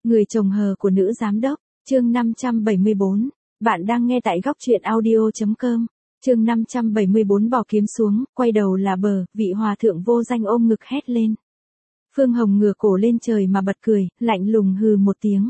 Người chồng hờ của nữ giám đốc, chương 574. Bạn đang nghe tại góc truyện audio.com. Chương 574 bỏ kiếm xuống, quay đầu là bờ, vị hòa thượng vô danh ôm ngực hét lên. Phương Hồng ngửa cổ lên trời mà bật cười, lạnh lùng hừ một tiếng.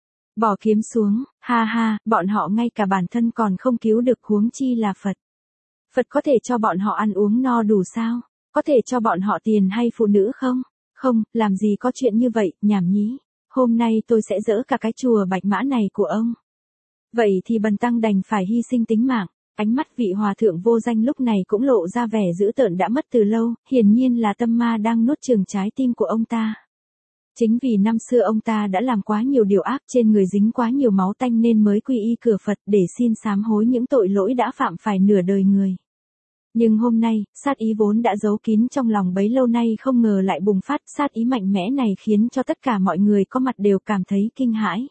Bỏ kiếm xuống, ha ha, bọn họ ngay cả bản thân còn không cứu được, huống chi là Phật. Phật có thể cho bọn họ ăn uống no đủ sao? Có thể cho bọn họ tiền hay phụ nữ không? Không, làm gì có chuyện như vậy, nhảm nhí. Hôm nay tôi sẽ dỡ cả cái chùa Bạch Mã này của ông. Vậy thì bần tăng đành phải hy sinh tính mạng. Ánh mắt vị hòa thượng vô danh lúc này cũng lộ ra vẻ dữ tợn đã mất từ lâu, hiển nhiên là tâm ma đang nuốt chửng trái tim của ông ta. Chính vì năm xưa ông ta đã làm quá nhiều điều ác, trên người dính quá nhiều máu tanh nên mới quy y cửa Phật để xin sám hối những tội lỗi đã phạm phải nửa đời người. Nhưng hôm nay, sát ý vốn đã giấu kín trong lòng bấy lâu nay không ngờ lại bùng phát, sát ý mạnh mẽ này khiến cho tất cả mọi người có mặt đều cảm thấy kinh hãi.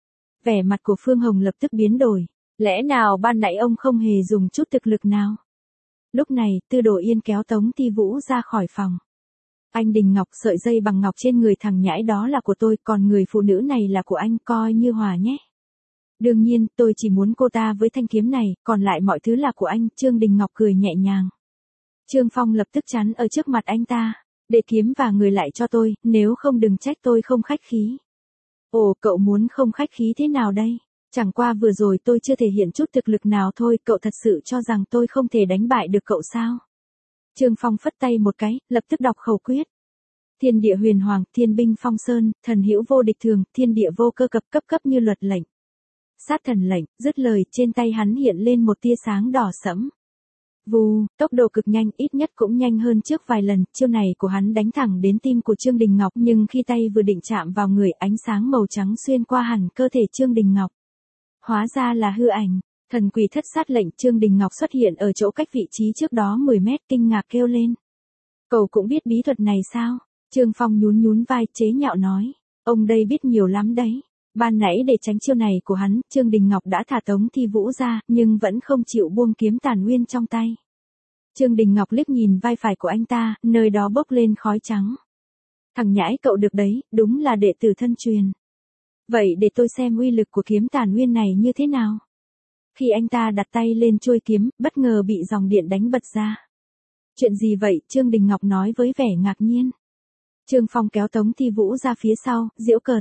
Vẻ mặt của Phương Hồng lập tức biến đổi, lẽ nào ban nãy ông không hề dùng chút thực lực nào? Lúc này, Tư Đồ Yên kéo Tống Ti Vũ ra khỏi phòng. Anh Đình Ngọc, sợi dây bằng ngọc trên người thằng nhãi đó là của tôi, còn người phụ nữ này là của anh, coi như hòa nhé. Đương nhiên, tôi chỉ muốn cô ta với thanh kiếm này, còn lại mọi thứ là của anh, Trương Đình Ngọc cười nhẹ nhàng. Trương Phong lập tức chắn ở trước mặt anh ta, để kiếm và người lại cho tôi, nếu không đừng trách tôi không khách khí. Ồ, cậu muốn không khách khí thế nào đây? Chẳng qua vừa rồi tôi chưa thể hiện chút thực lực nào thôi, cậu thật sự cho rằng tôi không thể đánh bại được cậu sao? Trương Phong phất tay một cái, lập tức đọc khẩu quyết. Thiên địa huyền hoàng, thiên binh phong sơn, thần hữu vô địch thường, thiên địa vô cơ cập, cấp cấp như luật lệnh. Sát thần lệnh, dứt lời, trên tay hắn hiện lên một tia sáng đỏ sẫm. Vù, tốc độ cực nhanh, ít nhất cũng nhanh hơn trước vài lần, chiêu này của hắn đánh thẳng đến tim của Trương Đình Ngọc, nhưng khi tay vừa định chạm vào người, ánh sáng màu trắng xuyên qua hẳn cơ thể Trương Đình Ngọc. Hóa ra là hư ảnh, thần quỷ thất sát lệnh. Trương Đình Ngọc xuất hiện ở chỗ cách vị trí trước đó 10 mét, kinh ngạc kêu lên. Cậu cũng biết bí thuật này sao? Trương Phong nhún nhún vai, chế nhạo nói. Ông đây biết nhiều lắm đấy. Ban nãy để tránh chiêu này của hắn, Trương Đình Ngọc đã thả Tống Thi Vũ ra, nhưng vẫn không chịu buông kiếm Tàn Nguyên trong tay. Trương Đình Ngọc liếc nhìn vai phải của anh ta, nơi đó bốc lên khói trắng. Thằng nhãi cậu được đấy, đúng là đệ tử thân truyền. Vậy để tôi xem uy lực của kiếm Tàn Nguyên này như thế nào. Khi anh ta đặt tay lên chuôi kiếm, bất ngờ bị dòng điện đánh bật ra. Chuyện gì vậy? Trương Đình Ngọc nói với vẻ ngạc nhiên. Trương Phong kéo Tống Thi Vũ ra phía sau, giễu cợt.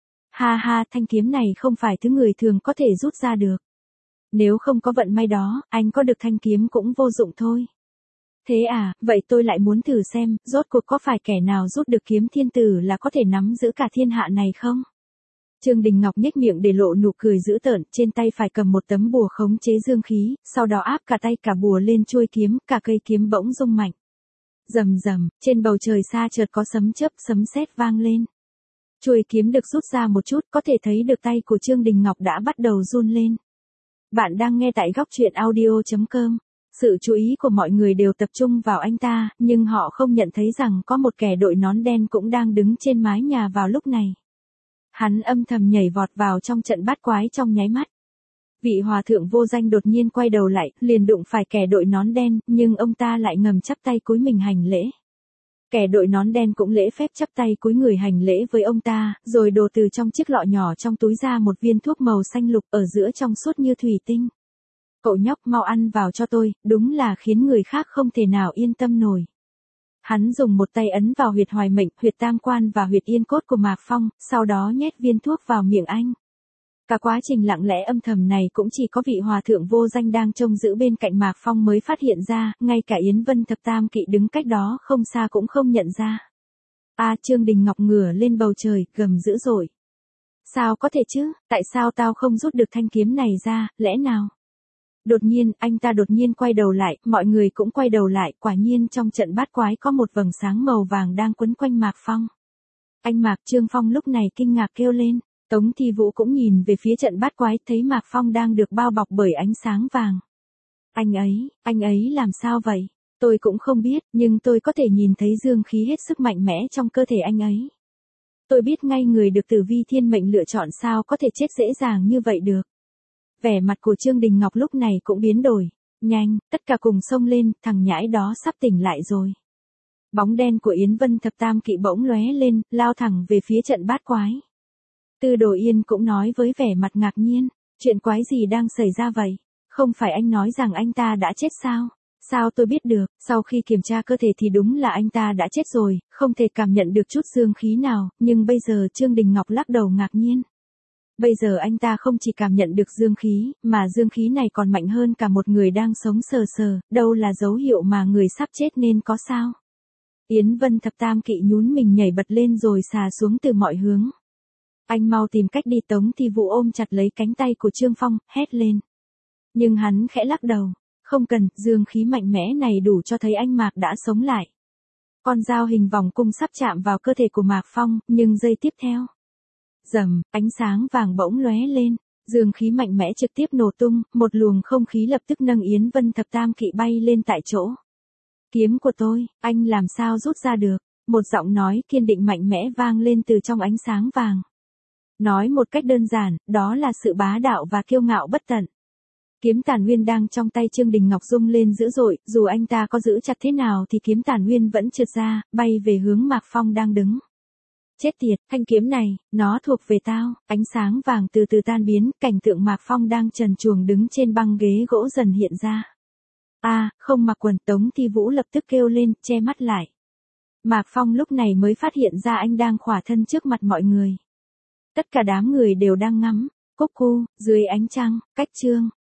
Ha ha, thanh kiếm này không phải thứ người thường có thể rút ra được. Nếu không có vận may đó, anh có được thanh kiếm cũng vô dụng thôi. Thế à, vậy tôi lại muốn thử xem, rốt cuộc có phải kẻ nào rút được kiếm thiên tử là có thể nắm giữ cả thiên hạ này không? Trương Đình Ngọc nhếch miệng để lộ nụ cười dữ tợn, trên tay phải cầm một tấm bùa khống chế dương khí, sau đó áp cả tay cả bùa lên chuôi kiếm, cả cây kiếm bỗng rung mạnh. Rầm rầm, trên bầu trời xa chợt có sấm chớp, sấm sét vang lên. Chuôi kiếm được rút ra một chút, có thể thấy được tay của Trương Đình Ngọc đã bắt đầu run lên. Bạn đang nghe tại góc truyện audio.com. Sự chú ý của mọi người đều tập trung vào anh ta, nhưng họ không nhận thấy rằng có một kẻ đội nón đen cũng đang đứng trên mái nhà vào lúc này. Hắn âm thầm nhảy vọt vào trong trận bát quái trong nháy mắt. Vị hòa thượng vô danh đột nhiên quay đầu lại, liền đụng phải kẻ đội nón đen, nhưng ông ta lại ngầm chắp tay cúi mình hành lễ. Kẻ đội nón đen cũng lễ phép chắp tay cúi người hành lễ với ông ta, rồi đổ từ trong chiếc lọ nhỏ trong túi ra một viên thuốc màu xanh lục ở giữa trong suốt như thủy tinh. Cậu nhóc mau ăn vào cho tôi, đúng là khiến người khác không thể nào yên tâm nổi. Hắn dùng một tay ấn vào huyệt hoài mệnh, huyệt tam quan và huyệt yên cốt của Mạc Phong, sau đó nhét viên thuốc vào miệng anh. Cả quá trình lặng lẽ âm thầm này cũng chỉ có vị hòa thượng vô danh đang trông giữ bên cạnh Mạc Phong mới phát hiện ra, ngay cả Yến Vân Thập Tam Kỵ đứng cách đó không xa cũng không nhận ra. Trương Đình Ngọc ngửa lên bầu trời, gầm dữ dội. Sao có thể chứ, tại sao tao không rút được thanh kiếm này ra, lẽ nào? Đột nhiên, anh ta đột nhiên quay đầu lại, mọi người cũng quay đầu lại, quả nhiên trong trận bát quái có một vầng sáng màu vàng đang quấn quanh Mạc Phong. Anh Mạc. Trương Phong lúc này kinh ngạc kêu lên. Tống Thi Vũ cũng nhìn về phía trận bát quái, thấy Mạc Phong đang được bao bọc bởi ánh sáng vàng. Anh ấy làm sao vậy? Tôi cũng không biết, nhưng tôi có thể nhìn thấy dương khí hết sức mạnh mẽ trong cơ thể anh ấy. Tôi biết ngay người được Tử Vi Thiên Mệnh lựa chọn sao có thể chết dễ dàng như vậy được. Vẻ mặt của Trương Đình Ngọc lúc này cũng biến đổi. Nhanh, tất cả cùng xông lên, thằng nhãi đó sắp tỉnh lại rồi. Bóng đen của Yến Vân Thập Tam Kỵ bỗng lóe lên, lao thẳng về phía trận bát quái. Tư Đồ Yên cũng nói với vẻ mặt ngạc nhiên, chuyện quái gì đang xảy ra vậy? Không phải anh nói rằng anh ta đã chết sao? Sao tôi biết được, sau khi kiểm tra cơ thể thì đúng là anh ta đã chết rồi, không thể cảm nhận được chút dương khí nào, nhưng bây giờ Trương Đình Ngọc lắc đầu ngạc nhiên. Bây giờ anh ta không chỉ cảm nhận được dương khí, mà dương khí này còn mạnh hơn cả một người đang sống sờ sờ, đâu là dấu hiệu mà người sắp chết nên có sao? Yến Vân Thập Tam Kỵ nhún mình nhảy bật lên rồi xà xuống từ mọi hướng. Anh mau tìm cách đi. Tống Thi Vũ ôm chặt lấy cánh tay của Trương Phong, hét lên. Nhưng hắn khẽ lắc đầu. Không cần, dương khí mạnh mẽ này đủ cho thấy anh Mạc đã sống lại. Con dao hình vòng cung sắp chạm vào cơ thể của Mạc Phong, nhưng giây tiếp theo. Rầm, ánh sáng vàng bỗng lóe lên, dương khí mạnh mẽ trực tiếp nổ tung, một luồng không khí lập tức nâng Yến Vân Thập Tam Kỵ bay lên tại chỗ. Kiếm của tôi, anh làm sao rút ra được? Một giọng nói kiên định mạnh mẽ vang lên từ trong ánh sáng vàng. Nói một cách đơn giản, đó là sự bá đạo và kiêu ngạo bất tận. Kiếm Tản Uyên đang trong tay Trương Đình Ngọc rung lên dữ dội, dù anh ta có giữ chặt thế nào thì kiếm Tản Uyên vẫn trượt ra, bay về hướng Mạc Phong đang đứng. Chết tiệt, thanh kiếm này, nó thuộc về tao. Ánh sáng vàng từ từ tan biến, cảnh tượng Mạc Phong đang trần truồng đứng trên băng ghế gỗ dần hiện ra. Không mặc quần. Tống Thi Vũ lập tức kêu lên, che mắt lại. Mạc Phong lúc này mới phát hiện ra anh đang khỏa thân trước mặt mọi người. Tất cả đám người đều đang ngắm, cúc cu, dưới ánh trăng, cách Trương